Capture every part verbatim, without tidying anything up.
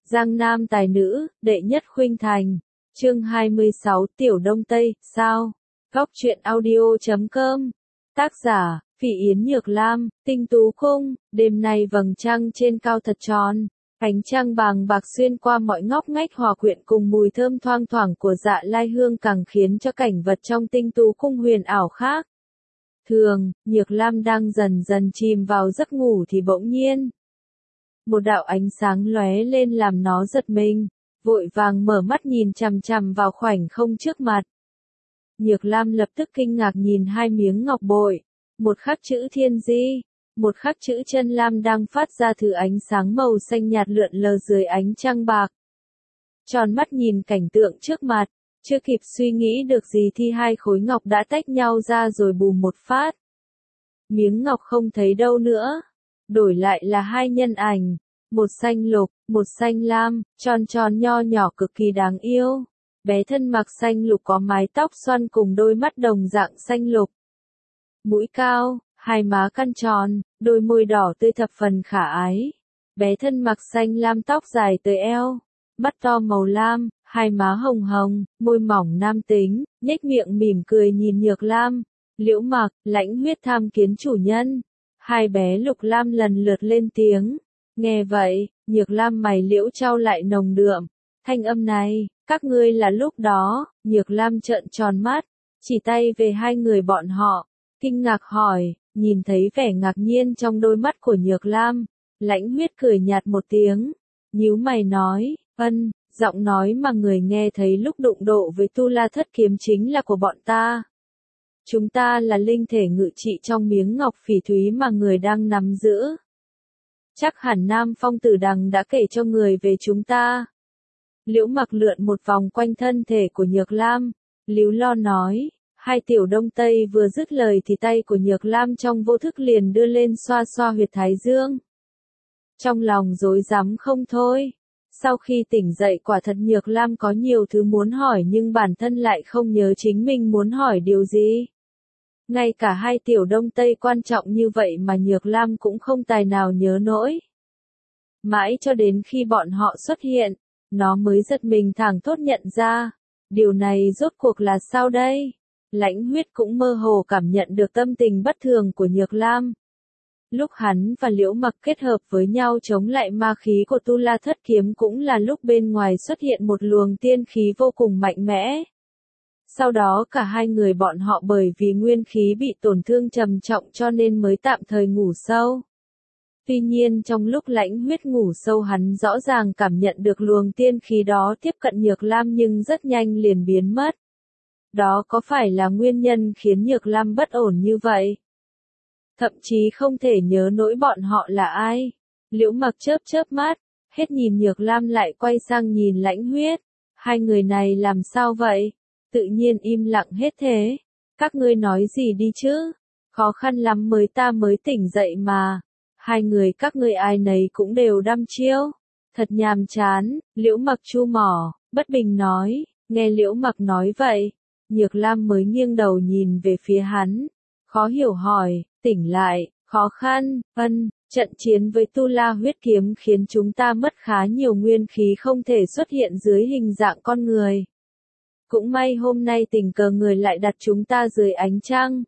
Giang Nam tài nữ, đệ nhất khuynh thành. Chương hai mươi sáu Tiểu Đông Tây, sao? Góc truyện audio chấm com. Tác giả, Phỉ Yến Nhược Lam, Tinh Tú Cung. Đêm nay vầng trăng trên cao thật tròn. Ánh trăng bàng bạc xuyên qua mọi ngóc ngách hòa quyện cùng mùi thơm thoang thoảng của dạ lai hương càng khiến cho cảnh vật trong Tinh Tú Cung huyền ảo khác. Thường, Nhược Lam đang dần dần chìm vào giấc ngủ thì bỗng nhiên. Một đạo ánh sáng lóe lên làm nó giật mình, vội vàng mở mắt nhìn chằm chằm vào khoảnh không trước mặt. Nhược Lam lập tức kinh ngạc nhìn hai miếng ngọc bội, một khắc chữ thiên di, một khắc chữ chân lam đang phát ra thứ ánh sáng màu xanh nhạt lượn lờ dưới ánh trăng bạc. Tròn mắt nhìn cảnh tượng trước mặt, chưa kịp suy nghĩ được gì thì hai khối ngọc đã tách nhau ra rồi bùm một phát. Miếng ngọc không thấy đâu nữa, đổi lại là hai nhân ảnh, một xanh lục, một xanh lam, tròn tròn nho nhỏ cực kỳ đáng yêu. Bé thân mặc xanh lục có mái tóc xoăn cùng đôi mắt đồng dạng xanh lục. Mũi cao, hai má căn tròn, đôi môi đỏ tươi thập phần khả ái. Bé thân mặc xanh lam tóc dài tới eo, mắt to màu lam, hai má hồng hồng, môi mỏng nam tính, nhếch miệng mỉm cười nhìn Nhược Lam. Liễu Mặc, Lãnh Huyết tham kiến chủ nhân. Hai bé Lục Lam lần lượt lên tiếng. Nghe vậy, Nhược Lam mày liễu trao lại nồng đượm. Thanh âm này, các ngươi là lúc đó, Nhược Lam trợn tròn mắt, chỉ tay về hai người bọn họ, kinh ngạc hỏi, nhìn thấy vẻ ngạc nhiên trong đôi mắt của Nhược Lam, Lãnh Huyết cười nhạt một tiếng, nhíu mày nói, ân, giọng nói mà người nghe thấy lúc đụng độ với Tu La Thất Kiếm chính là của bọn ta. Chúng ta là linh thể ngự trị trong miếng ngọc phỉ thúy mà người đang nắm giữ. Chắc hẳn Nam Phong Tử Đằng đã kể cho người về chúng ta. Liễu Mặc lượn một vòng quanh thân thể của Nhược Lam, líu lo nói, hai tiểu đông tây vừa dứt lời thì tay của Nhược Lam trong vô thức liền đưa lên xoa xoa huyệt thái dương. Trong lòng rối rắm không thôi. Sau khi tỉnh dậy quả thật Nhược Lam có nhiều thứ muốn hỏi nhưng bản thân lại không nhớ chính mình muốn hỏi điều gì. Ngay cả hai tiểu đông tây quan trọng như vậy mà Nhược Lam cũng không tài nào nhớ nổi. Mãi cho đến khi bọn họ xuất hiện, nó mới giật mình thảng thốt nhận ra. Điều này rốt cuộc là sao đây? Lãnh Huyết cũng mơ hồ cảm nhận được tâm tình bất thường của Nhược Lam. Lúc hắn và Liễu Mặc kết hợp với nhau chống lại ma khí của Tu La Thất Kiếm cũng là lúc bên ngoài xuất hiện một luồng tiên khí vô cùng mạnh mẽ. Sau đó cả hai người bọn họ bởi vì nguyên khí bị tổn thương trầm trọng cho nên mới tạm thời ngủ sâu. Tuy nhiên trong lúc Lãnh Huyết ngủ sâu hắn rõ ràng cảm nhận được luồng tiên khí đó tiếp cận Nhược Lam nhưng rất nhanh liền biến mất. Đó có phải là nguyên nhân khiến Nhược Lam bất ổn như vậy? Thậm chí không thể nhớ nổi bọn họ là ai. Liễu Mặc chớp chớp mắt, hết nhìn Nhược Lam lại quay sang nhìn Lãnh Huyết. Hai người này làm sao vậy? Tự nhiên im lặng hết thế. Các ngươi nói gì đi chứ? Khó khăn lắm mới ta mới tỉnh dậy mà. Hai người các ngươi ai nấy cũng đều đăm chiêu. Thật nhàm chán, Liễu Mặc chu mỏ, bất bình nói. Nghe Liễu Mặc nói vậy, Nhược Lam mới nghiêng đầu nhìn về phía hắn. Khó hiểu hỏi, tỉnh lại, khó khăn, ân, trận chiến với Tu La huyết kiếm khiến chúng ta mất khá nhiều nguyên khí không thể xuất hiện dưới hình dạng con người. Cũng may hôm nay tình cờ người lại đặt chúng ta dưới ánh trăng.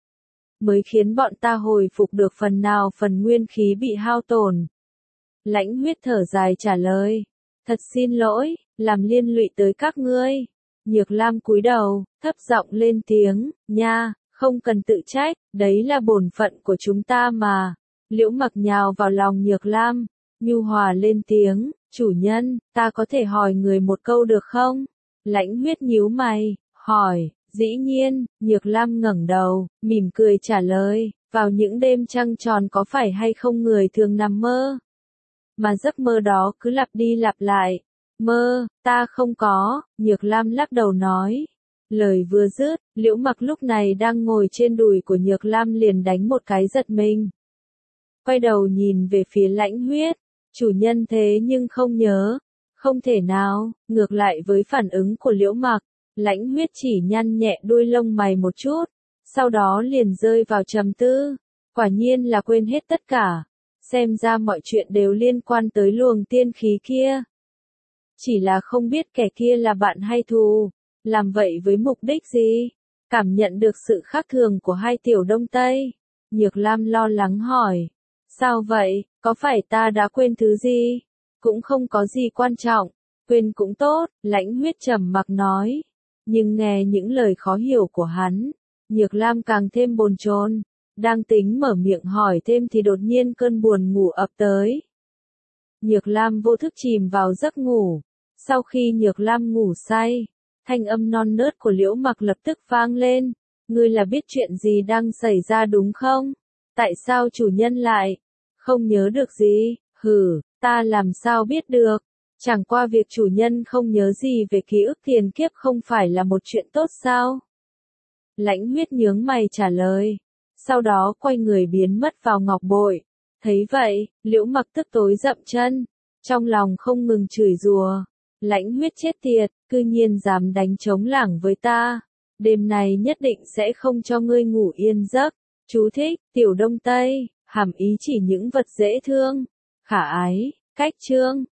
Mới khiến bọn ta hồi phục được phần nào phần nguyên khí bị hao tổn. Lãnh Huyết thở dài trả lời. Thật xin lỗi, làm liên lụy tới các ngươi. Nhược Lam cúi đầu, thấp giọng lên tiếng, nha, không cần tự trách, đấy là bổn phận của chúng ta mà. Liễu Mặc nhào vào lòng Nhược Lam, nhu hòa lên tiếng, chủ nhân, ta có thể hỏi người một câu được không? Lãnh Huyết nhíu mày, hỏi, dĩ nhiên, Nhược Lam ngẩng đầu, mỉm cười trả lời, vào những đêm trăng tròn có phải hay không người thường nằm mơ? Mà giấc mơ đó cứ lặp đi lặp lại. Mơ, ta không có, Nhược Lam lắc đầu nói. Lời vừa dứt, Liễu Mặc lúc này đang ngồi trên đùi của Nhược Lam liền đánh một cái giật mình. Quay đầu nhìn về phía Lãnh Huyết, chủ nhân thế nhưng không nhớ. Không thể nào, ngược lại với phản ứng của Liễu Mặc, Lãnh Huyết chỉ nhăn nhẹ đuôi lông mày một chút, sau đó liền rơi vào trầm tư, quả nhiên là quên hết tất cả, xem ra mọi chuyện đều liên quan tới luồng tiên khí kia. chỉ là không biết kẻ kia là bạn hay thù, làm vậy với mục đích gì? Cảm nhận được sự khác thường của hai tiểu Đông Tây, Nhược Lam lo lắng hỏi, sao vậy, có phải ta đã quên thứ gì? Cũng không có gì quan trọng, quên cũng tốt, Lãnh Huyết trầm mặc nói, nhưng nghe những lời khó hiểu của hắn, Nhược Lam càng thêm bồn chồn, đang tính mở miệng hỏi thêm thì đột nhiên cơn buồn ngủ ập tới. Nhược Lam vô thức chìm vào giấc ngủ, sau khi Nhược Lam ngủ say, thanh âm non nớt của Liễu Mặc lập tức vang lên, ngươi là biết chuyện gì đang xảy ra đúng không? Tại sao chủ nhân lại không nhớ được gì? Hừ, ta làm sao biết được? Chẳng qua việc chủ nhân không nhớ gì về ký ức tiền kiếp không phải là một chuyện tốt sao? Lãnh Huyết nhướng mày trả lời, sau đó quay người biến mất vào ngọc bội. Thấy vậy, Liễu Mặc tức tối dậm chân, trong lòng không ngừng chửi rủa, Lãnh Huyết chết tiệt, cư nhiên dám đánh trống lảng với ta, đêm này nhất định sẽ không cho ngươi ngủ yên giấc. Chú thích, tiểu Đông Tây, hàm ý chỉ những vật dễ thương, khả ái, cách chương.